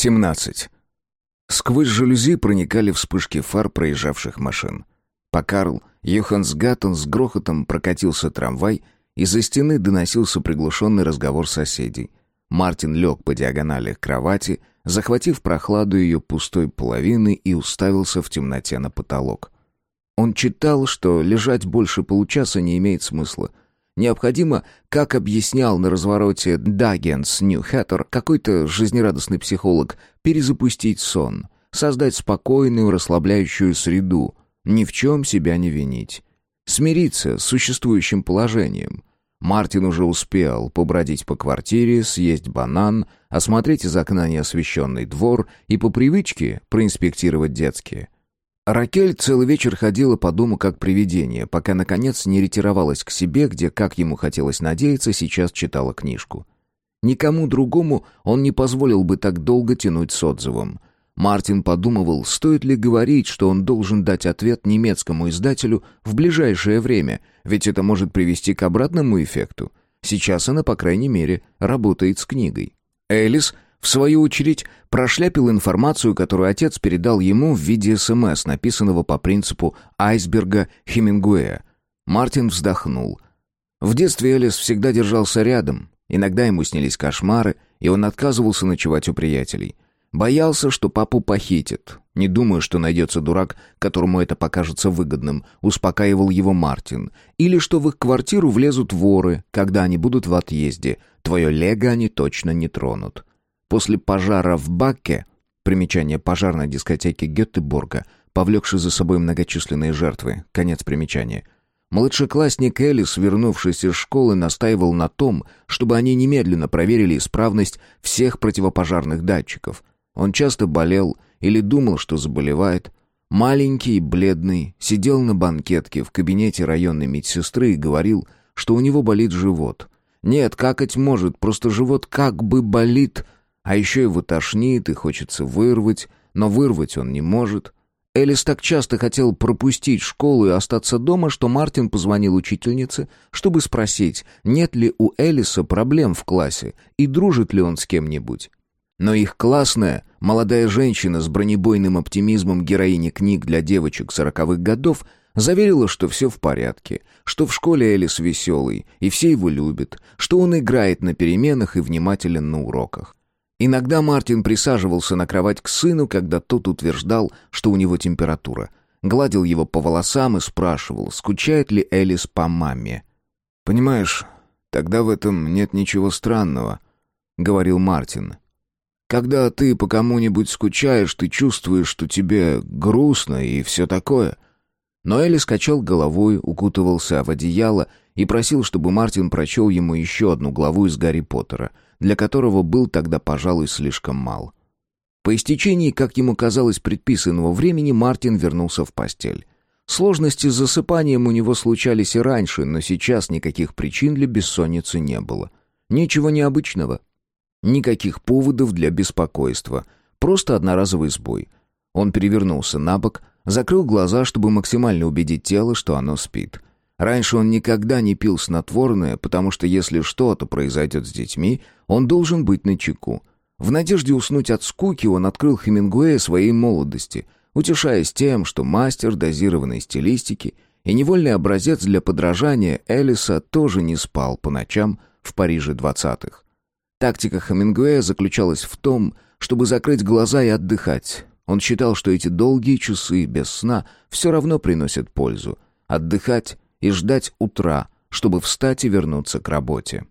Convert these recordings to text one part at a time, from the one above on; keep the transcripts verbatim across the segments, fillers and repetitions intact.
семнадцать. Сквозь жалюзи проникали вспышки фар проезжавших машин. По Карл Йохансгаттен с грохотом прокатился трамвай, из-за стены доносился приглушенный разговор соседей. Мартин лег по диагонали к кровати, захватив прохладу ее пустой половины, и уставился в темноте на потолок. Он читал, что лежать больше получаса не имеет смысла. Необходимо, как объяснял на развороте Даггенс Нью-Хэттер какой-то жизнерадостный психолог, перезапустить сон, создать спокойную, расслабляющую среду, ни в чем себя не винить, смириться с существующим положением. Мартин уже успел побродить по квартире, съесть банан, осмотреть из окна неосвещенный двор и по привычке проинспектировать детские. Ракель целый вечер ходила по дому как привидение, пока, наконец, не ретировалась к себе, где, как ему хотелось надеяться, сейчас читала книжку. Никому другому он не позволил бы так долго тянуть с отзывом. Мартин подумывал, стоит ли говорить, что он должен дать ответ немецкому издателю в ближайшее время, ведь это может привести к обратному эффекту. Сейчас она, по крайней мере, работает с книгой. Элис, в свою очередь, прошляпил информацию, которую отец передал ему в виде СМС, написанного по принципу айсберга Хемингуэя. Мартин вздохнул. В детстве Элис всегда держался рядом. Иногда ему снились кошмары, и он отказывался ночевать у приятелей. Боялся, что папу похитят. Не думаю, что найдется дурак, которому это покажется выгодным, успокаивал его Мартин. Или что в их квартиру влезут воры, когда они будут в отъезде. Твое лего они точно не тронут. После пожара в Бакке, примечание пожарной дискотеки Гетеборга, повлекший за собой многочисленные жертвы, конец примечания, младшеклассник Элис, вернувшись из школы, настаивал на том, чтобы они немедленно проверили исправность всех противопожарных датчиков. Он часто болел или думал, что заболевает. Маленький, бледный, сидел на банкетке в кабинете районной медсестры и говорил, что у него болит живот. Нет, какать может, просто живот как бы болит, а еще его тошнит и хочется вырвать, но вырвать он не может. Элис так часто хотел пропустить школу и остаться дома, что Мартин позвонил учительнице, чтобы спросить, нет ли у Элиса проблем в классе и дружит ли он с кем-нибудь. Но их классная, молодая женщина с бронебойным оптимизмом героини книг для девочек сороковых годов заверила, что все в порядке, что в школе Элис веселый, и все его любят, что он играет на переменах и внимателен на уроках. Иногда Мартин присаживался на кровать к сыну, когда тот утверждал, что у него температура. Гладил его по волосам и спрашивал, скучает ли Элис по маме. «Понимаешь, тогда в этом нет ничего странного», — говорил Мартин. «Когда ты по кому-нибудь скучаешь, ты чувствуешь, что тебе грустно и все такое». Но Элис качал головой, укутывался в одеяло и просил, чтобы Мартин прочел ему еще одну главу из «Гарри Поттера», для которого был тогда, пожалуй, слишком мал. По истечении, как ему казалось, предписанного времени, Мартин вернулся в постель. Сложности с засыпанием у него случались и раньше, но сейчас никаких причин для бессонницы не было. Ничего необычного. Никаких поводов для беспокойства. Просто одноразовый сбой. Он перевернулся на бок, закрыл глаза, чтобы максимально убедить тело, что оно спит. Раньше он никогда не пил снотворное, потому что если что-то произойдет с детьми, он должен быть начеку. В надежде уснуть от скуки он открыл Хемингуэя своей молодости, утешаясь тем, что мастер дозированной стилистики и невольный образец для подражания Элиса тоже не спал по ночам в Париже двадцатых. Тактика Хемингуэя заключалась в том, чтобы закрыть глаза и отдыхать. Он считал, что эти долгие часы без сна все равно приносят пользу. Отдыхать и ждать утра, чтобы встать и вернуться к работе.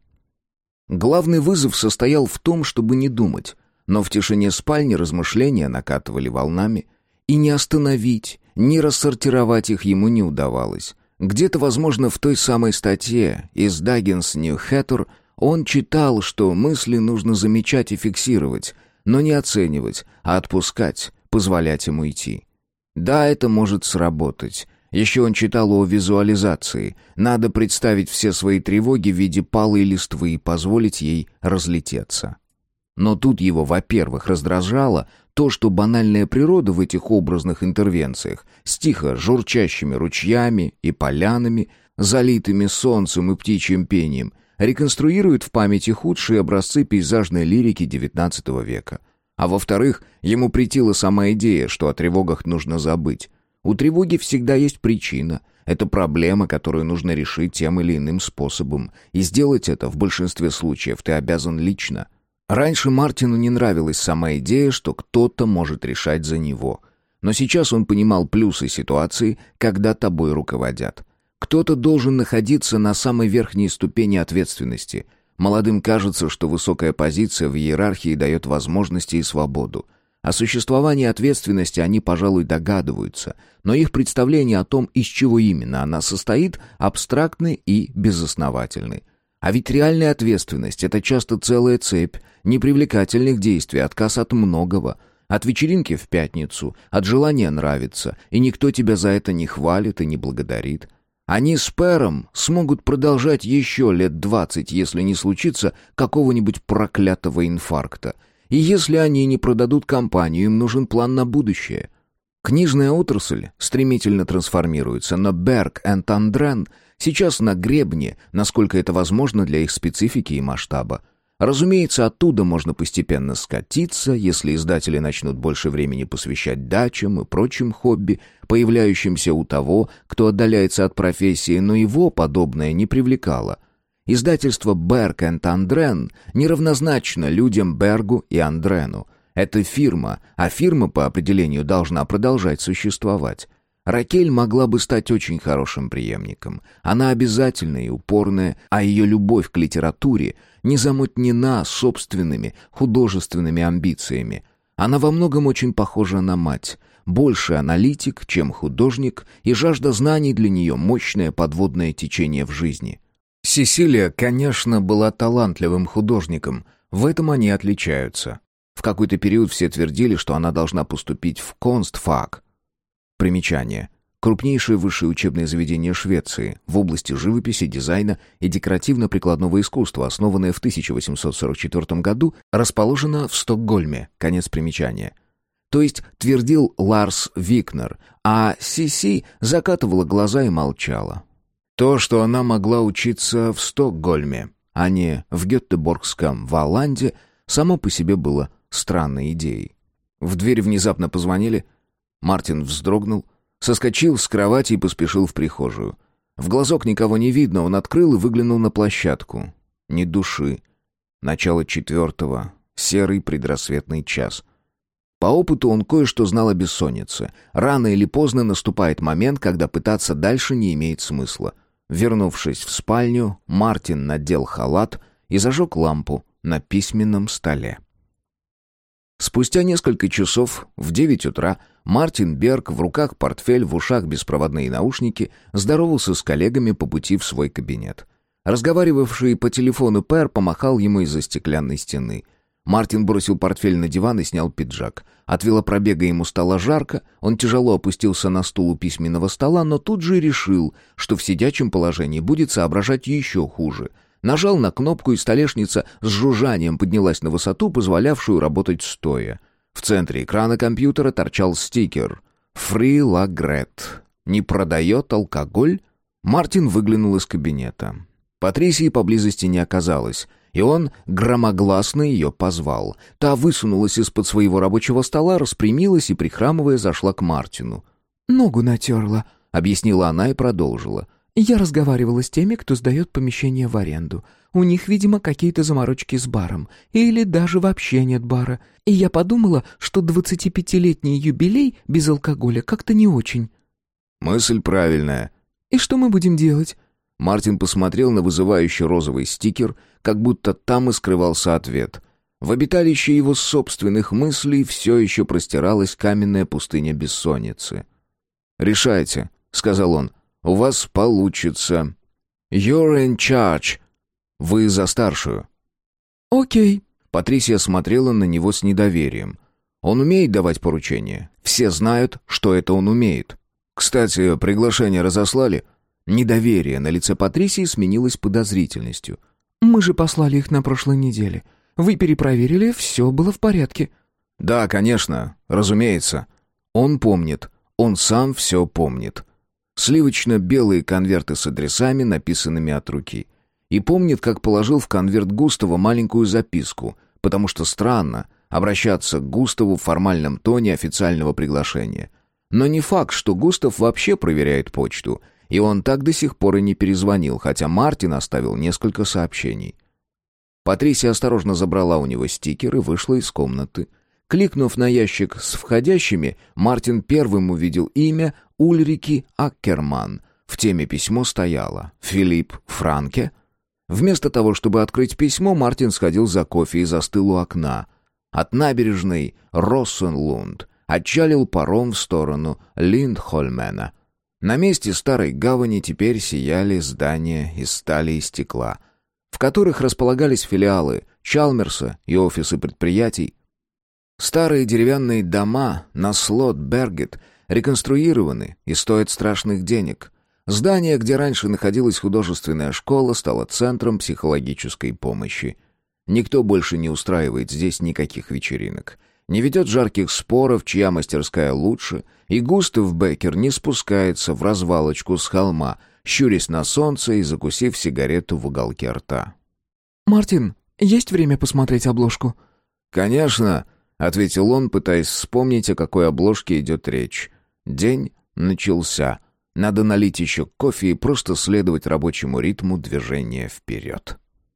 Главный вызов состоял в том, чтобы не думать, но в тишине спальни размышления накатывали волнами, и не остановить, не рассортировать их ему не удавалось. Где-то, возможно, в той самой статье из Даггенс Нью-Хэттер он читал, что мысли нужно замечать и фиксировать, но не оценивать, а отпускать, позволять им уйти. Да, это может сработать. Еще он читал о визуализации. Надо представить все свои тревоги в виде палой листвы и позволить ей разлететься. Но тут его, во-первых, раздражало то, что банальная природа в этих образных интервенциях с тихо журчащими ручьями и полянами, залитыми солнцем и птичьим пением, реконструирует в памяти худшие образцы пейзажной лирики девятнадцатого века. А во-вторых, ему претила сама идея, что о тревогах нужно забыть. У тревоги всегда есть причина. Это проблема, которую нужно решить тем или иным способом. И сделать это в большинстве случаев ты обязан лично. Раньше Мартину не нравилась сама идея, что кто-то может решать за него. Но сейчас он понимал плюсы ситуации, когда тобой руководят. Кто-то должен находиться на самой верхней ступени ответственности. Молодым кажется, что высокая позиция в иерархии дает возможности и свободу. О существовании ответственности они, пожалуй, догадываются, но их представление о том, из чего именно она состоит, абстрактны и безосновательны. А ведь реальная ответственность — это часто целая цепь непривлекательных действий, отказ от многого. От вечеринки в пятницу, от желания нравиться, и никто тебя за это не хвалит и не благодарит. Они с Пэром смогут продолжать еще лет двадцать, если не случится какого-нибудь проклятого инфаркта. И если они не продадут компанию, им нужен план на будущее. Книжная отрасль стремительно трансформируется, но Берг энд Андрен сейчас на гребне, насколько это возможно для их специфики и масштаба. Разумеется, оттуда можно постепенно скатиться, если издатели начнут больше времени посвящать дачам и прочим хобби, появляющимся у того, кто отдаляется от профессии, но его подобное не привлекало. Издательство Берг энд Андрен неравнозначно людям Бергу и Андрену. Это фирма, а фирма по определению должна продолжать существовать. Ракель могла бы стать очень хорошим преемником. Она обязательная и упорная, а ее любовь к литературе не замутнена собственными художественными амбициями. Она во многом очень похожа на мать. Больше аналитик, чем художник, и жажда знаний для нее мощное подводное течение в жизни. Сесилия, конечно, была талантливым художником. В этом они отличаются. В какой-то период все твердили, что она должна поступить в Констфак. Примечание. Крупнейшее высшее учебное заведение Швеции в области живописи, дизайна и декоративно-прикладного искусства, основанное в тысяча восемьсот сорок четвёртом году, расположено в Стокгольме. Конец примечания. То есть твердил Ларс Викнер, а Сиси закатывала глаза и молчала. То, что она могла учиться в Стокгольме, а не в Гетеборгском Валланде, само по себе было странной идеей. В дверь внезапно позвонили. Мартин вздрогнул, соскочил с кровати и поспешил в прихожую. В глазок никого не видно, он открыл и выглянул на площадку. Ни души. Начало четвертого. Серый предрассветный час. По опыту он кое-что знал о бессоннице. Рано или поздно наступает момент, когда пытаться дальше не имеет смысла. Вернувшись в спальню, Мартин надел халат и зажег лампу на письменном столе. Спустя несколько часов, в девять утра, Мартин Берг, в руках портфель, в ушах беспроводные наушники, здоровался с коллегами по пути в свой кабинет. Разговаривавший по телефону Пэр помахал ему из-за стеклянной стены. Мартин бросил портфель на диван и снял пиджак. От велопробега ему стало жарко, он тяжело опустился на стул у письменного стола, но тут же решил, что в сидячем положении будет соображать еще хуже. Нажал на кнопку, и столешница с жужжанием поднялась на высоту, позволявшую работать стоя. В центре экрана компьютера торчал стикер «Free Lagret». «Не продает алкоголь?» Мартин выглянул из кабинета. Патрисии поблизости не оказалось, и он громогласно ее позвал. Та высунулась из-под своего рабочего стола, распрямилась и, прихрамывая, зашла к Мартину. «Ногу натерла», — объяснила она и продолжила. «Я разговаривала с теми, кто сдает помещение в аренду. У них, видимо, какие-то заморочки с баром. Или даже вообще нет бара. И я подумала, что двадцатипятилетний юбилей без алкоголя как-то не очень». «Мысль правильная». «И что мы будем делать?» Мартин посмотрел на вызывающий розовый стикер, как будто там и скрывался ответ. В обиталище его собственных мыслей все еще простиралась каменная пустыня бессонницы. «Решайте», — сказал он. «У вас получится. You're in charge». «Вы за старшую». «Окей». Патрисия смотрела на него с недоверием. «Он умеет давать поручения. Все знают, что это он умеет. Кстати, приглашение разослали?» Недоверие на лице Патрисии сменилось подозрительностью. «Мы же послали их на прошлой неделе. Вы перепроверили, все было в порядке». «Да, конечно, разумеется. Он помнит. Он сам все помнит. Сливочно-белые конверты с адресами, написанными от руки. И помнит, как положил в конверт Густава маленькую записку, потому что странно, обращаться к Густаву в формальном тоне официального приглашения. Но не факт, что Густав вообще проверяет почту, и он так до сих пор и не перезвонил, хотя Мартин оставил несколько сообщений. Патрисия осторожно забрала у него стикер и вышла из комнаты. Кликнув на ящик с входящими, Мартин первым увидел имя Ульрики Аккерман. В теме письмо стояло «Филипп Франке». Вместо того, чтобы открыть письмо, Мартин сходил за кофе и застыл у окна. От набережной Россенлунд отчалил паром в сторону Линдхольмена. На месте старой гавани теперь сияли здания из стали и стекла, в которых располагались филиалы Чалмерса и офисы предприятий. Старые деревянные дома на Слот-Бергет реконструированы и стоят страшных денег. Здание, где раньше находилась художественная школа, стало центром психологической помощи. Никто больше не устраивает здесь никаких вечеринок, не ведет жарких споров, чья мастерская лучше, и Густав Беккер не спускается в развалочку с холма, щурясь на солнце и закусив сигарету в уголке рта. «Мартин, есть время посмотреть обложку?» «Конечно», — ответил он, пытаясь вспомнить, о какой обложке идет речь. День начался. Надо налить еще кофе и просто следовать рабочему ритму движения вперед.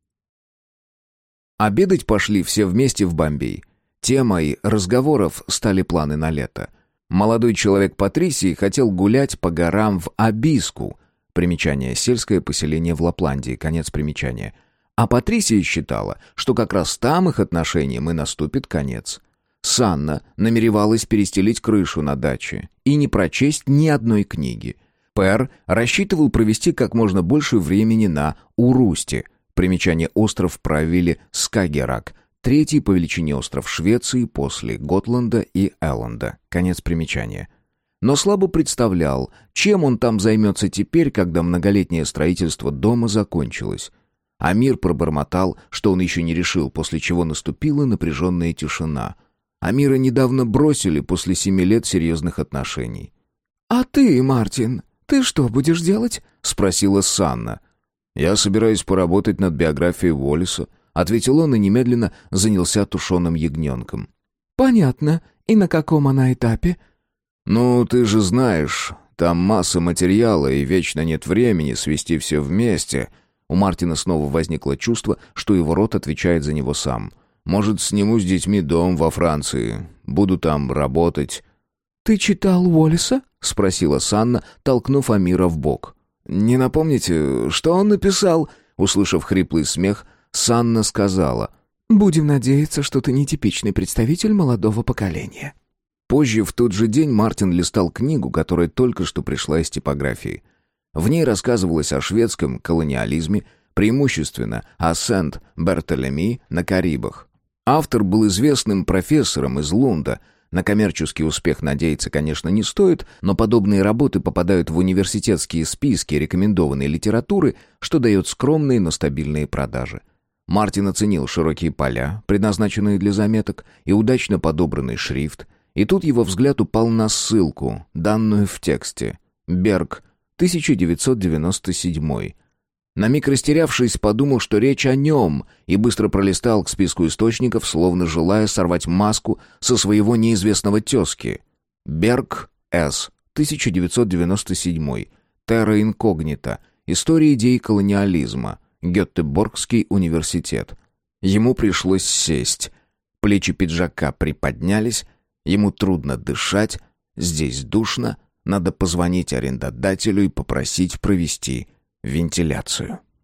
Обедать пошли все вместе в Бомбей. Темой разговоров стали планы на лето. Молодой человек Патрисии хотел гулять по горам в Абиску. Примечание: сельское поселение в Лапландии. Конец примечания. А Патрисия считала, что как раз там их отношениям и наступит конец. Санна намеревалась перестелить крышу на даче и не прочесть ни одной книги. Пэр рассчитывал провести как можно больше времени на Урусте. Примечание: остров правили Скагеррак, третий по величине остров Швеции после Готланда и Элленда. Конец примечания. Но слабо представлял, чем он там займется теперь, когда многолетнее строительство дома закончилось. Амир пробормотал, что он еще не решил, после чего наступила напряженная тишина. Амира недавно бросили после семи лет серьезных отношений. «А ты, Мартин, ты что будешь делать?» — спросила Санна. «Я собираюсь поработать над биографией Уоллеса», — ответил он и немедленно занялся тушеным ягненком. «Понятно. И на каком она этапе?» «Ну, ты же знаешь, там масса материала, и вечно нет времени свести все вместе». У Мартина снова возникло чувство, что его рот отвечает за него сам. «Может, сниму с детьми дом во Франции. Буду там работать». «Ты читал Уоллеса?» — спросила Санна, толкнув Амира в бок. «Не напомните, что он написал?» Услышав хриплый смех, Санна сказала: «Будем надеяться, что ты нетипичный представитель молодого поколения». Позже, в тот же день, Мартин листал книгу, которая только что пришла из типографии. В ней рассказывалось о шведском колониализме, преимущественно о Сент-Бертолеми на Карибах. Автор был известным профессором из Лунда. На коммерческий успех надеяться, конечно, не стоит, но подобные работы попадают в университетские списки рекомендованной литературы, что дает скромные, но стабильные продажи. Мартин оценил широкие поля, предназначенные для заметок, и удачно подобранный шрифт, и тут его взгляд упал на ссылку, данную в тексте. «Берг, тысяча девятьсот девяносто седьмой». На миг растерявшись, подумал, что речь о нем, и быстро пролистал к списку источников, словно желая сорвать маску со своего неизвестного тезки. Берг С. тысяча девятьсот девяносто седьмой. Терра инкогнита. История идей колониализма. Гетеборгский университет. Ему пришлось сесть. Плечи пиджака приподнялись. Ему трудно дышать. Здесь душно. Надо позвонить арендодателю и попросить провести вентиляцию.